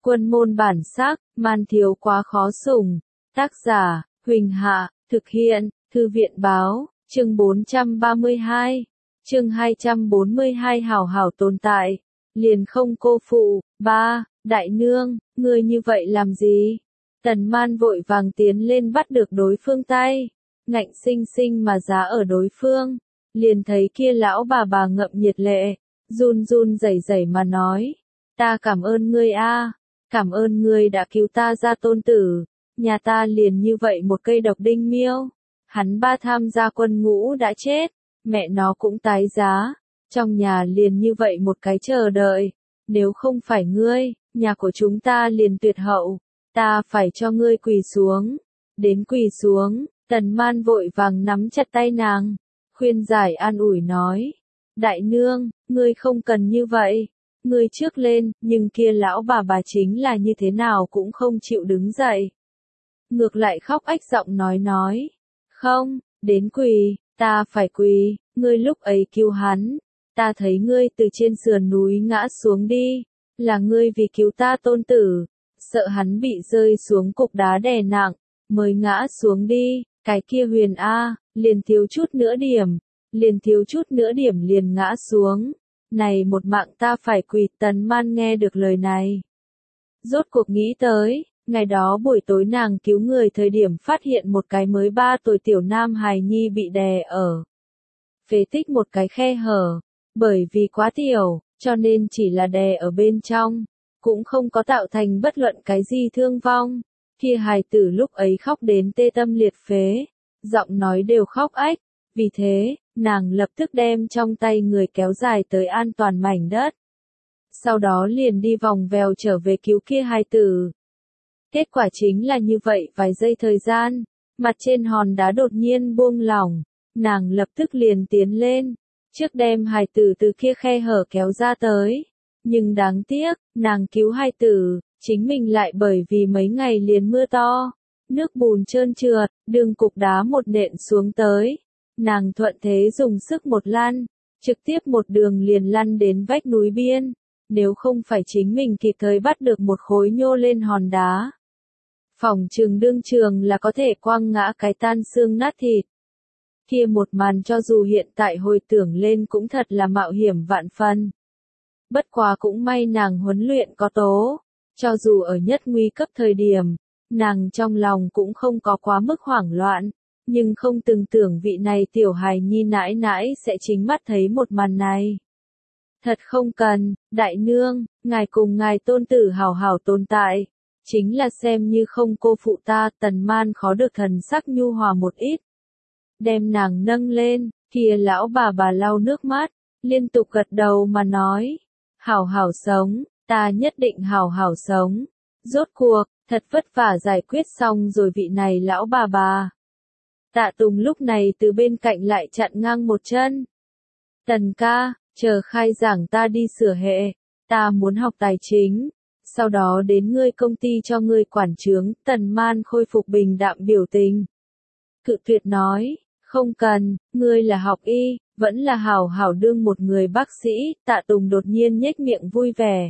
Quân môn bản sắc, man thiếu quá khó sủng. Tác giả, Huỳnh Hạ, thực hiện, Thư viện báo, chương 432, chương 242 hảo hảo tồn tại, liền không cô phụ. Ba, đại nương, ngươi như vậy làm gì? Tần Man vội vàng tiến lên bắt được đối phương tay, ngạnh sinh sinh mà giá ở đối phương, liền thấy kia lão bà ngậm nhiệt lệ, run run rẩy rẩy mà nói, ta cảm ơn ngươi a, cảm ơn ngươi đã cứu ta ra tôn tử, nhà ta liền như vậy một cây độc đinh miêu, hắn ba tham gia quân ngũ đã chết, mẹ nó cũng tái giá, trong nhà liền như vậy một cái chờ đợi, nếu không phải ngươi, nhà của chúng ta liền tuyệt hậu, ta phải cho ngươi quỳ xuống, đến quỳ xuống. Tần Man vội vàng nắm chặt tay nàng, khuyên giải an ủi nói, đại nương, ngươi không cần như vậy, ngươi trước lên, nhưng kia lão bà chính là như thế nào cũng không chịu đứng dậy. Ngược lại khóc ách giọng nói, không, đến quỳ, ta phải quỳ, ngươi lúc ấy cứu hắn, ta thấy ngươi từ trên sườn núi ngã xuống đi, là ngươi vì cứu ta tôn tử, sợ hắn bị rơi xuống cục đá đè nặng, mới ngã xuống đi. Cái kia Huyền A, liền thiếu chút nữa điểm liền ngã xuống. Này một mạng ta phải quỳ. Tần Man nghe được lời này. Rốt cuộc nghĩ tới, ngày đó buổi tối nàng cứu người thời điểm phát hiện một cái mới 3 tuổi tiểu nam hài nhi bị đè ở phế tích một cái khe hở. Bởi vì quá tiểu, cho nên chỉ là đè ở bên trong, cũng không có tạo thành bất luận cái gì thương vong. Kia hài tử lúc ấy khóc đến tê tâm liệt phế, giọng nói đều khóc ách, vì thế, nàng lập tức đem trong tay người kéo dài tới an toàn mảnh đất. Sau đó liền đi vòng vèo trở về cứu kia hài tử. Kết quả chính là như vậy vài giây thời gian, mặt trên hòn đá đột nhiên buông lỏng, nàng lập tức liền tiến lên, trước đem hài tử từ kia khe hở kéo ra tới. Nhưng đáng tiếc, nàng cứu hài tử, chính mình lại bởi vì mấy ngày liền mưa to, nước bùn trơn trượt, đường cục đá một nện xuống tới. Nàng thuận thế dùng sức một lăn, trực tiếp một đường liền lăn đến vách núi biên, nếu không phải chính mình kịp thời bắt được một khối nhô lên hòn đá. Phỏng chừng đương trường là có thể quăng ngã cái tan xương nát thịt. Kia một màn cho dù hiện tại hồi tưởng lên cũng thật là mạo hiểm vạn phần. Bất quá cũng may nàng huấn luyện có tố. Cho dù ở nhất nguy cấp thời điểm, nàng trong lòng cũng không có quá mức hoảng loạn, nhưng không từng tưởng vị này tiểu hài nhi nãi nãi sẽ chính mắt thấy một màn này. Thật không cần, đại nương, ngài cùng ngài tôn tử hảo hảo tồn tại, chính là xem như không cô phụ ta. Tần Man khó được thần sắc nhu hòa một ít. Đem nàng nâng lên, kia lão bà lau nước mắt, liên tục gật đầu mà nói, hảo hảo sống. Ta nhất định hảo hảo sống. Rốt cuộc, thật vất vả giải quyết xong rồi vị này lão bà. Tạ Tùng lúc này từ bên cạnh lại chặn ngang một chân. Tần ca, chờ khai giảng ta đi sửa hệ, ta muốn học tài chính, sau đó đến ngươi công ty cho ngươi quản trướng. Tần Man khôi phục bình đạm biểu tình. Cự tuyệt nói, không cần, ngươi là học y, vẫn là hảo hảo đương một người bác sĩ. Tạ Tùng đột nhiên nhếch miệng vui vẻ.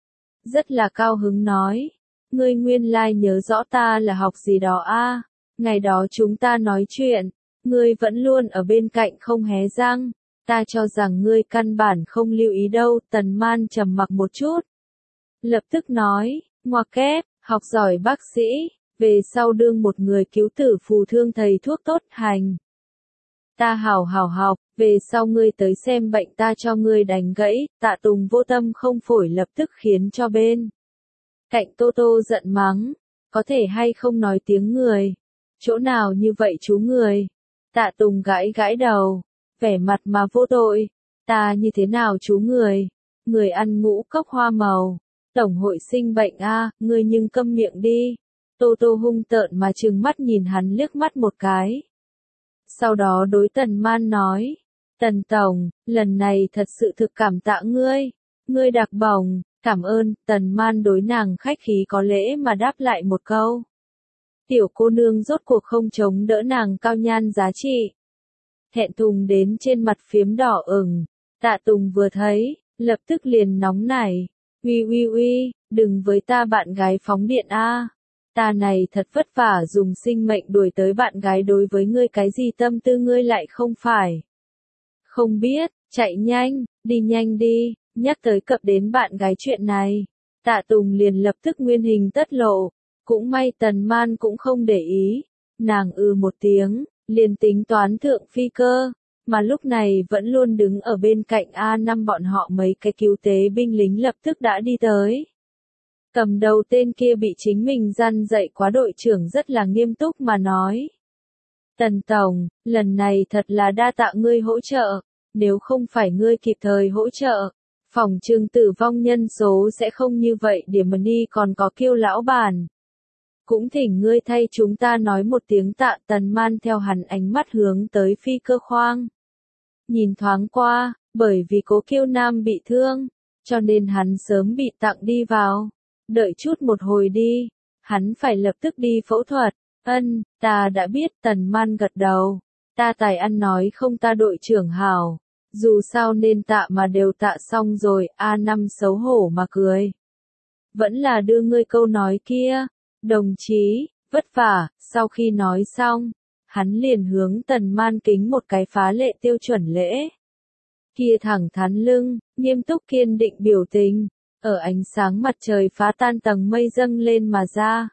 Rất là cao hứng nói, ngươi nguyên lai nhớ rõ ta là học gì đó a, ngày đó chúng ta nói chuyện, ngươi vẫn luôn ở bên cạnh không hé răng, ta cho rằng ngươi căn bản không lưu ý đâu. Tần Man trầm mặc một chút, lập tức nói, ngoặc kép, học giỏi bác sĩ, về sau đương một người cứu tử phù thương thầy thuốc tốt hành. Ta hảo hảo học, về sau ngươi tới xem bệnh ta cho ngươi đánh gãy. Tạ Tùng vô tâm không phổi lập tức khiến cho bên cạnh Tô Tô giận mắng, có thể hay không nói tiếng người, chỗ nào như vậy chú người. Tạ Tùng gãi đầu, vẻ mặt mà vô tội, ta như thế nào chú người, người ăn ngũ cốc hoa màu, tổng hội sinh bệnh a, ngươi nhưng câm miệng đi. Tô Tô hung tợn mà trừng mắt nhìn hắn liếc mắt một cái. Sau đó đối Tần Man nói, Tần Tổng, lần này thật sự thực cảm tạ ngươi đặc bổng, cảm ơn. Tần Man đối nàng khách khí có lễ mà đáp lại một câu. Tiểu cô nương rốt cuộc không chống đỡ nàng cao nhan giá trị. Thẹn thùng đến trên mặt phiếm đỏ ửng, Tạ Tùng vừa thấy, lập tức liền nóng nảy, Uy uy uy, đừng với ta bạn gái phóng điện a. Ta này thật vất vả dùng sinh mệnh đuổi tới bạn gái, đối với ngươi cái gì tâm tư ngươi lại không phải. Không biết, chạy nhanh đi, nhắc tới cập đến bạn gái chuyện này. Tạ Tùng liền lập tức nguyên hình tất lộ, cũng may Tần Man cũng không để ý, nàng một tiếng, liền tính toán thượng phi cơ, mà lúc này vẫn luôn đứng ở bên cạnh A5 bọn họ mấy cái cứu tế binh lính lập tức đã đi tới. Cầm đầu tên kia bị chính mình răn dạy quá đội trưởng rất là nghiêm túc mà nói. Tần Tổng, lần này thật là đa tạ ngươi hỗ trợ, nếu không phải ngươi kịp thời hỗ trợ, phòng trừng tử vong nhân số sẽ không như vậy, điểm đi còn có Kiêu lão bản. Cũng thỉnh ngươi thay chúng ta nói một tiếng tạ. Tần Man theo hắn ánh mắt hướng tới phi cơ khoang. Nhìn thoáng qua, bởi vì Cố Kiêu Nam bị thương, cho nên hắn sớm bị tặng đi vào. Đợi chút một hồi đi, hắn phải lập tức đi phẫu thuật. Ta đã biết. Tần Man gật đầu. Ta tài ăn nói không ta đội trưởng hảo. Dù sao nên tạ mà đều tạ xong rồi. A5 xấu hổ mà cười. Vẫn là đưa ngươi câu nói kia. Đồng chí, vất vả. Sau khi nói xong, hắn liền hướng Tần Man kính một cái phá lệ tiêu chuẩn lễ. Kia thẳng thắn lưng, nghiêm túc kiên định biểu tình, ở ánh sáng mặt trời phá tan tầng mây dâng lên mà ra.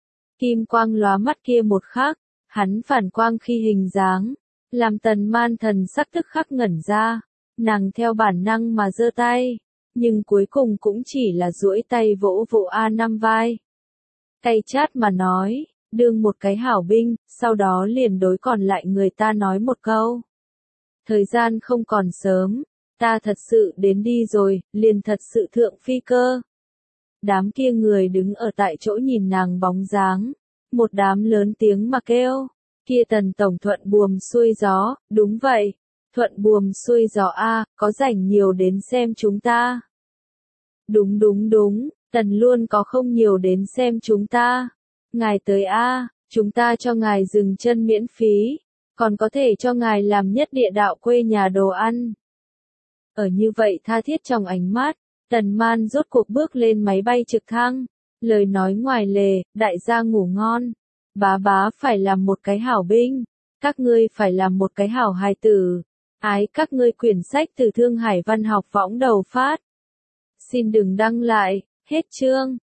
Kim quang lóa mắt kia một khắc, hắn phản quang khi hình dáng, làm Tần Man thần sắc tức khắc ngẩn ra, nàng theo bản năng mà giơ tay, nhưng cuối cùng cũng chỉ là duỗi tay vỗ vỗ A5 vai. Cay chát mà nói, đương một cái hảo binh, sau đó liền đối còn lại người ta nói một câu. Thời gian không còn sớm, ta thật sự đến đi rồi, liền thật sự thượng phi cơ. Đám kia người đứng ở tại chỗ nhìn nàng bóng dáng, một đám lớn tiếng mà kêu, kia Tần Tổng thuận buồm xuôi gió, đúng vậy, thuận buồm xuôi gió a, có rảnh nhiều đến xem chúng ta. Đúng, Tần luôn có không nhiều đến xem chúng ta. Ngài tới a, chúng ta cho ngài dừng chân miễn phí, còn có thể cho ngài làm nhất địa đạo quê nhà đồ ăn. Ở như vậy tha thiết trong ánh mắt, Tần Man rốt cuộc bước lên máy bay trực thăng, lời nói ngoài lề, đại gia ngủ ngon. Bá phải làm một cái hảo binh, các ngươi phải làm một cái hảo hài tử. Ái các ngươi. Quyển sách từ Thương Hải Văn học võng đầu phát. Xin đừng đăng lại, hết chương.